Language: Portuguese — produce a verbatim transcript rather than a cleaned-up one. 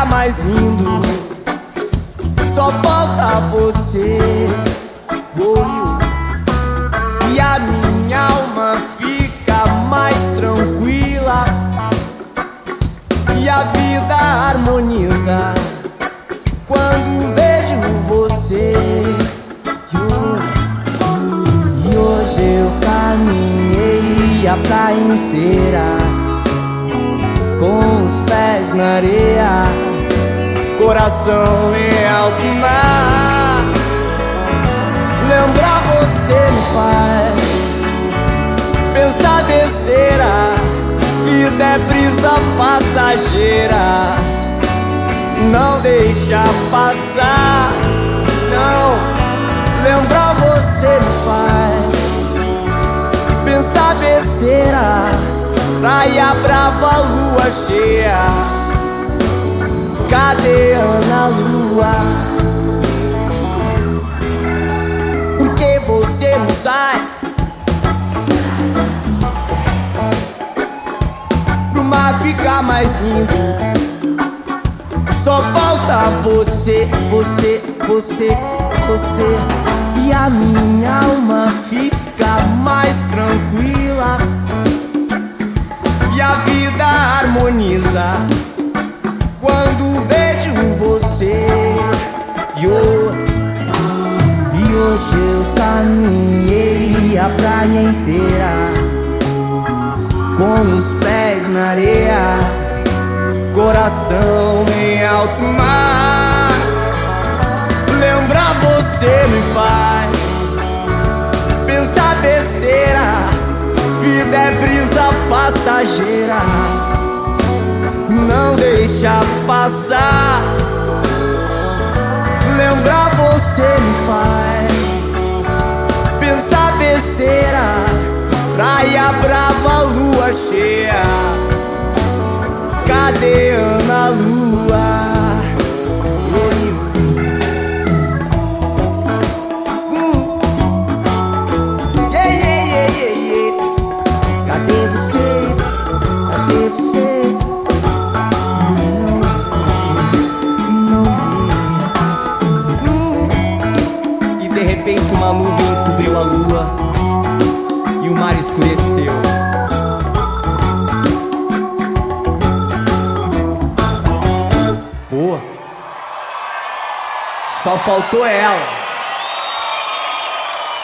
fica mais lindo. Só falta você, oh, e a minha alma fica mais tranquila e a vida harmoniza quando vejo você. E hoje eu caminhei a praia inteira com os pés na areia, coração em alto mar. Lembrar você me faz pensar besteira, vida é brisa passageira, não deixa passar, não. Lembrar você me faz pensar besteira, praia brava, lua cheia, cadê Ana Lua? Por que você não sai pro mar ficar mais lindo? Só falta você, você, você, você, e a minha alma fica mais tranquila e a vida harmoniza quando vejo você. E hoje eu caminhei a praia inteira com os pés na areia, coração em alto mar. Lembrar você me faz pensar besteira, vida é brisa passageira, não deixa passar. Lembrar você me faz pensar besteira, praia brava, lua cheia, cadê Ana Lua? Uh. Yeah, yeah, yeah, yeah, yeah. Cadê você? Cadê você? Não, não vi. Uh. E de repente uma nuvem encobriu a lua e o mar escureceu. Pô, só faltou ela.